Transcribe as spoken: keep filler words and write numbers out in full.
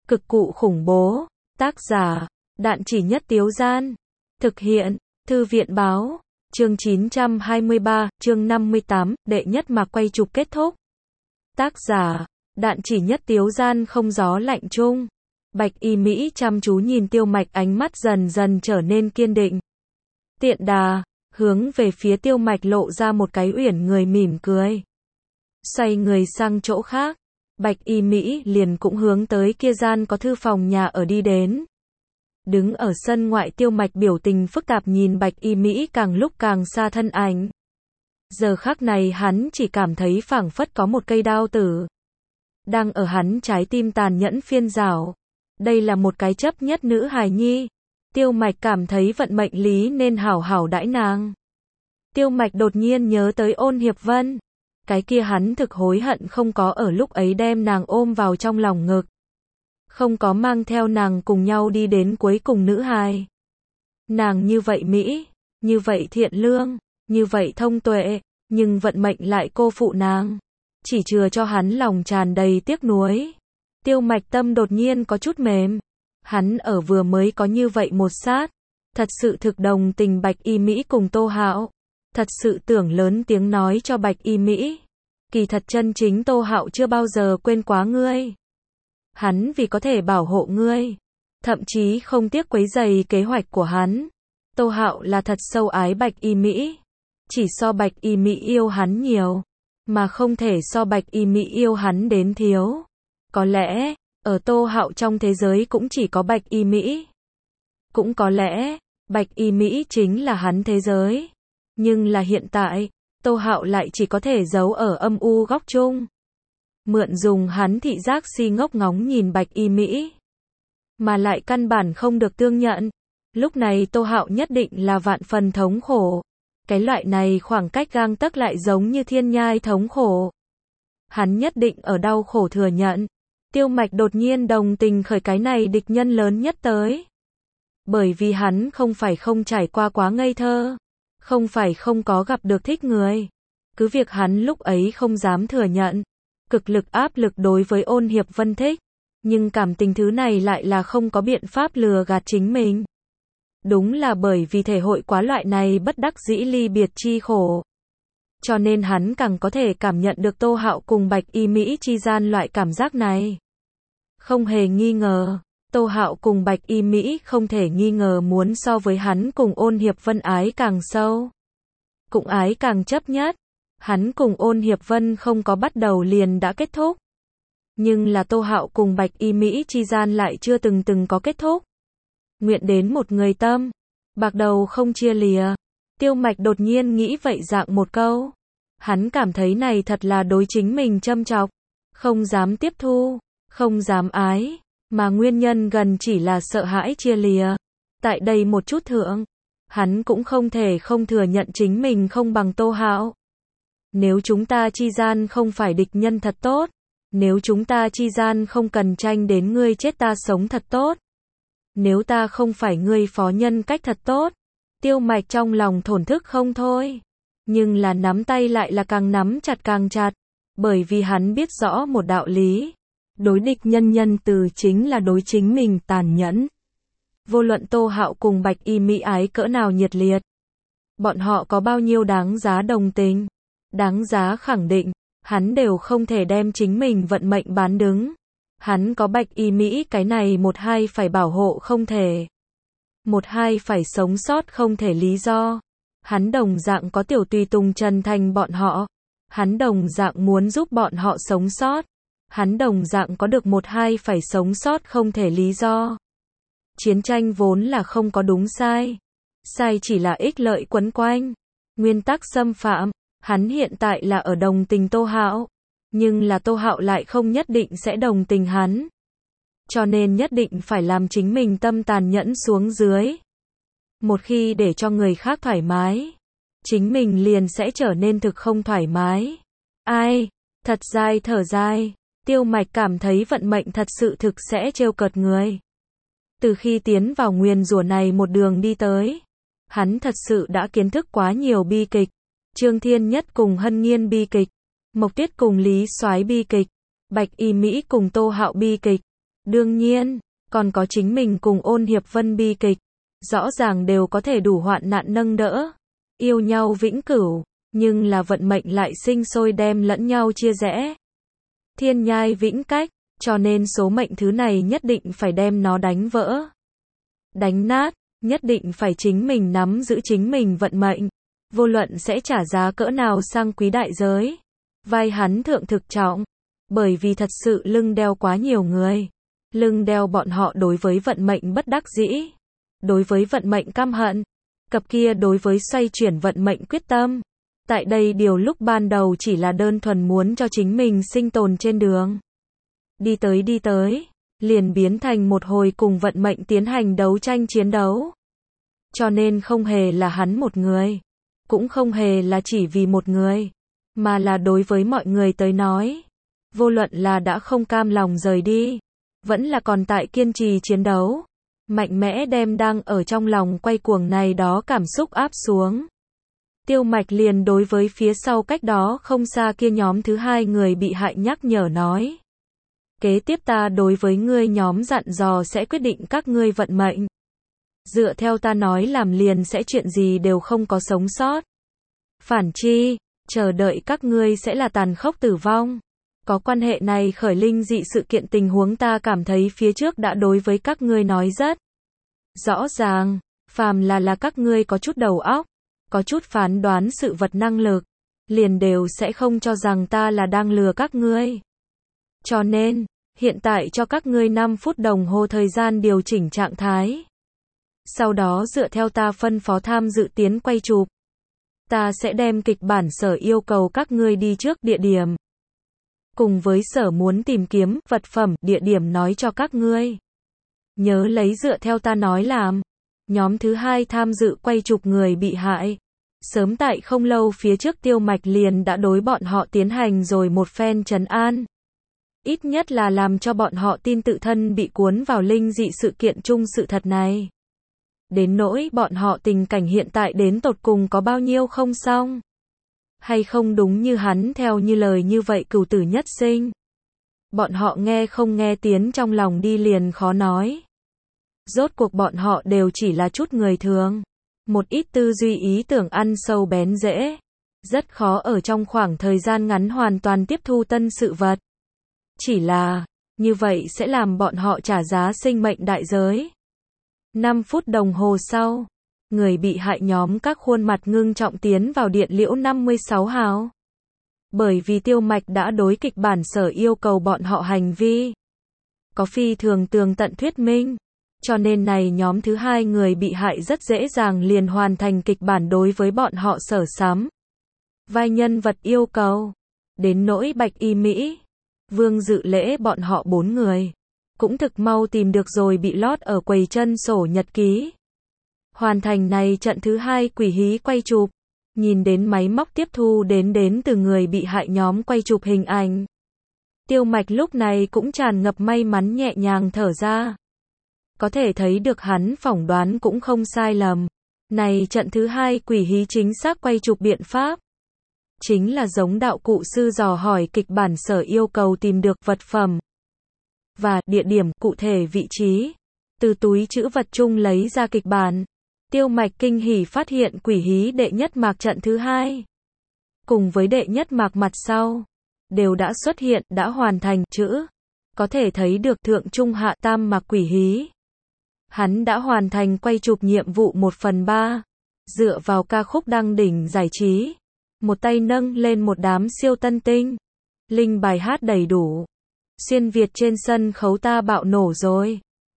Cực cụ khủng bố. Tác giả, Đạn Chỉ Nhất Tiếu Gian. Thực hiện, Thư viện báo. Chương chín trăm hai mươi ba, chương năm mươi tám, đệ nhất mạc quay chụp kết thúc. Tác giả, Đạn Chỉ Nhất Tiếu Gian. Không gió lạnh chung. Bạch Y Mỹ chăm chú nhìn Tiêu Mạch, ánh mắt dần dần trở nên kiên định. Tiện đà, hướng về phía Tiêu Mạch lộ ra một cái uyển người mỉm cười. Xoay người sang chỗ khác, Bạch Y Mỹ liền cũng hướng tới kia gian có thư phòng nhà ở đi đến. Đứng ở sân ngoại, Tiêu Mạch biểu tình phức tạp nhìn Bạch Y Mỹ càng lúc càng xa thân ảnh. Giờ khắc này hắn chỉ cảm thấy phảng phất có một cây đao tử đang ở hắn trái tim tàn nhẫn phiên rảo. Đây là một cái chấp nhất nữ hài nhi. Tiêu Mạch cảm thấy vận mệnh lý nên hảo hảo đãi nàng. Tiêu Mạch đột nhiên nhớ tới Ôn Hiệp Vân. Cái kia hắn thực hối hận không có ở lúc ấy đem nàng ôm vào trong lòng ngực. Không có mang theo nàng cùng nhau đi đến cuối cùng nữ hài. Nàng như vậy mỹ, như vậy thiện lương, như vậy thông tuệ, nhưng vận mệnh lại cô phụ nàng. Chỉ chừa cho hắn lòng tràn đầy tiếc nuối. Tiêu Mạch tâm đột nhiên có chút mềm. Hắn ở vừa mới có như vậy một sát, thật sự thực đồng tình Bạch Y Mỹ cùng Tô Hạo. Thật sự tưởng lớn tiếng nói cho Bạch Y Mỹ. Kỳ thật chân chính Tô Hạo chưa bao giờ quên quá ngươi. Hắn vì có thể bảo hộ ngươi, thậm chí không tiếc quấy rầy kế hoạch của hắn. Tô Hạo là thật sâu ái Bạch Y Mỹ. Chỉ so Bạch Y Mỹ yêu hắn nhiều, mà không thể so Bạch Y Mỹ yêu hắn đến thiếu. Có lẽ, ở Tô Hạo trong thế giới cũng chỉ có Bạch Y Mỹ. Cũng có lẽ, Bạch Y Mỹ chính là hắn thế giới. Nhưng là hiện tại, Tô Hạo lại chỉ có thể giấu ở âm u góc chung. Mượn dùng hắn thị giác si ngốc ngóng nhìn Bạch Y Mỹ. Mà lại căn bản không được tương nhận. Lúc này Tô Hạo nhất định là vạn phần thống khổ. Cái loại này khoảng cách gang tấc lại giống như thiên nhai thống khổ. Hắn nhất định ở đau khổ thừa nhận. Tiêu Mạch đột nhiên đồng tình khởi cái này địch nhân lớn nhất tới. Bởi vì hắn không phải không trải qua quá ngây thơ. Không phải không có gặp được thích người. Cứ việc hắn lúc ấy không dám thừa nhận. Cực lực áp lực đối với Ôn Hiệp Vân thích. Nhưng cảm tình thứ này lại là không có biện pháp lừa gạt chính mình. Đúng là bởi vì thể hội quá loại này bất đắc dĩ ly biệt chi khổ. Cho nên hắn càng có thể cảm nhận được Tô Hạo cùng Bạch Y Mỹ chi gian loại cảm giác này. Không hề nghi ngờ, Tô Hạo cùng Bạch Y Mỹ không thể nghi ngờ muốn so với hắn cùng Ôn Hiệp Vân ái càng sâu. Cũng ái càng chấp nhất. Hắn cùng Ôn Hiệp Vân không có bắt đầu liền đã kết thúc. Nhưng là Tô Hạo cùng Bạch Y Mỹ chi gian lại chưa từng từng có kết thúc. Nguyện đến một người tâm, bạc đầu không chia lìa. Tiêu Mạch đột nhiên nghĩ vậy dạng một câu. Hắn cảm thấy này thật là đối chính mình châm chọc. Không dám tiếp thu, không dám ái. Mà nguyên nhân gần chỉ là sợ hãi chia lìa. Tại đây một chút thượng, hắn cũng không thể không thừa nhận chính mình không bằng Tô Hạo. Nếu chúng ta chi gian không phải địch nhân thật tốt. Nếu chúng ta chi gian không cần tranh đến ngươi chết ta sống thật tốt. Nếu ta không phải ngươi phó nhân cách thật tốt. Tiêu Mạch trong lòng thổn thức không thôi. Nhưng là nắm tay lại là càng nắm chặt càng chặt. Bởi vì hắn biết rõ một đạo lý. Đối địch nhân nhân từ chính là đối chính mình tàn nhẫn. Vô luận Tô Hạo cùng Bạch Y Mỹ ái cỡ nào nhiệt liệt. Bọn họ có bao nhiêu đáng giá đồng tình. Đáng giá khẳng định. Hắn đều không thể đem chính mình vận mệnh bán đứng. Hắn có Bạch Y Mỹ cái này một hai phải bảo hộ không thể. Một hai phải sống sót không thể lý do. Hắn đồng dạng có tiểu tùy tùng Trần Thành bọn họ. Hắn đồng dạng muốn giúp bọn họ sống sót. Hắn đồng dạng có được một hai phải sống sót không thể lý do. Chiến tranh vốn là không có đúng sai. Sai chỉ là ích lợi quấn quanh. Nguyên tắc xâm phạm. Hắn hiện tại là ở đồng tình Tô Hạo. Nhưng là Tô Hạo lại không nhất định sẽ đồng tình hắn. Cho nên nhất định phải làm chính mình tâm tàn nhẫn xuống dưới. Một khi để cho người khác thoải mái, chính mình liền sẽ trở nên thực không thoải mái. Ai? Thật dai thở dài. Tiêu Mạch cảm thấy vận mệnh thật sự thực sẽ trêu cợt người. Từ khi tiến vào nguyền rủa này một đường đi tới, hắn thật sự đã kiến thức quá nhiều bi kịch. Trương Thiên Nhất cùng Hân Nghiên bi kịch. Mộc Tuyết cùng Lý Soái bi kịch. Bạch Y Mỹ cùng Tô Hạo bi kịch. Đương nhiên, còn có chính mình cùng Ôn Hiệp Vân bi kịch. Rõ ràng đều có thể đủ hoạn nạn nâng đỡ. Yêu nhau vĩnh cửu, nhưng là vận mệnh lại sinh sôi đem lẫn nhau chia rẽ. Thiên nhai vĩnh cách, cho nên số mệnh thứ này nhất định phải đem nó đánh vỡ. Đánh nát, nhất định phải chính mình nắm giữ chính mình vận mệnh. Vô luận sẽ trả giá cỡ nào sang quý đại giới. Vai hắn thượng thực trọng, bởi vì thật sự lưng đeo quá nhiều người. Lưng đeo bọn họ đối với vận mệnh bất đắc dĩ, đối với vận mệnh căm hận, cặp kia đối với xoay chuyển vận mệnh quyết tâm. Tại đây điều lúc ban đầu chỉ là đơn thuần muốn cho chính mình sinh tồn trên đường. Đi tới đi tới, liền biến thành một hồi cùng vận mệnh tiến hành đấu tranh chiến đấu. Cho nên không hề là hắn một người, cũng không hề là chỉ vì một người, mà là đối với mọi người tới nói. Vô luận là đã không cam lòng rời đi, vẫn là còn tại kiên trì chiến đấu, mạnh mẽ đem đang ở trong lòng quay cuồng này đó cảm xúc áp xuống. Tiêu Mạch liền đối với phía sau cách đó không xa kia nhóm thứ hai người bị hại nhắc nhở nói. Kế tiếp ta đối với ngươi nhóm dặn dò sẽ quyết định các ngươi vận mệnh. Dựa theo ta nói làm liền sẽ chuyện gì đều không có sống sót. Phản chi, chờ đợi các ngươi sẽ là tàn khốc tử vong. Có quan hệ này khởi linh dị sự kiện tình huống ta cảm thấy phía trước đã đối với các ngươi nói rất rõ ràng, phàm là là các ngươi có chút đầu óc, có chút phán đoán sự vật năng lực, liền đều sẽ không cho rằng ta là đang lừa các ngươi. Cho nên, hiện tại cho các ngươi năm phút đồng hồ thời gian điều chỉnh trạng thái. Sau đó dựa theo ta phân phó tham dự tiến quay chụp. Ta sẽ đem kịch bản sở yêu cầu các ngươi đi trước địa điểm. Cùng với sở muốn tìm kiếm, vật phẩm, địa điểm nói cho các ngươi. Nhớ lấy dựa theo ta nói làm. Nhóm thứ hai tham dự quay chụp người bị hại. Sớm tại không lâu phía trước Tiêu Mạch liền đã đối bọn họ tiến hành rồi một phen trấn an. Ít nhất là làm cho bọn họ tin tự thân bị cuốn vào linh dị sự kiện chung sự thật này. Đến nỗi bọn họ tình cảnh hiện tại đến tột cùng có bao nhiêu không xong. Hay không đúng như hắn theo như lời như vậy cửu tử nhất sinh. Bọn họ nghe không nghe tiến trong lòng đi liền khó nói. Rốt cuộc bọn họ đều chỉ là chút người thường. Một ít tư duy ý tưởng ăn sâu bén rễ. Rất khó ở trong khoảng thời gian ngắn hoàn toàn tiếp thu tân sự vật. Chỉ là, như vậy sẽ làm bọn họ trả giá sinh mệnh đại giới. năm phút đồng hồ sau, người bị hại nhóm các khuôn mặt ngưng trọng tiến vào điện liễu năm mươi sáu hào. Bởi vì Tiêu Mạch đã đối kịch bản sở yêu cầu bọn họ hành vi. Có phi thường tường tận thuyết minh. Cho nên này nhóm thứ hai người bị hại rất dễ dàng liền hoàn thành kịch bản đối với bọn họ sở sắm. Vai nhân vật yêu cầu. Đến nỗi Bạch Y Mỹ, Vương Dự Lễ bọn họ bốn người. Cũng thực mau tìm được rồi bị lót ở quầy chân sổ nhật ký. Hoàn thành này trận thứ hai quỷ hí quay chụp. Nhìn đến máy móc tiếp thu đến đến từ người bị hại nhóm quay chụp hình ảnh. Tiêu Mạch lúc này cũng tràn ngập may mắn nhẹ nhàng thở ra. Có thể thấy được hắn phỏng đoán cũng không sai lầm. Này trận thứ hai quỷ hí chính xác quay chụp biện pháp. Chính là giống đạo cụ sư dò hỏi kịch bản sở yêu cầu tìm được vật phẩm. Và địa điểm cụ thể vị trí. Từ túi trữ vật chung lấy ra kịch bản. Tiêu Mạch kinh hỉ phát hiện quỷ hí đệ nhất mạc trận thứ hai. Cùng với đệ nhất mạc mặt sau. Đều đã xuất hiện, đã hoàn thành chữ. Có thể thấy được thượng trung hạ tam mạc quỷ hí. Hắn đã hoàn thành quay chụp nhiệm vụ một phần ba. Dựa vào ca khúc đăng đỉnh giải trí. Một tay nâng lên một đám siêu tân tinh. Linh bài hát đầy đủ. Xuyên Việt trên sân khấu ta bạo nổ rồi.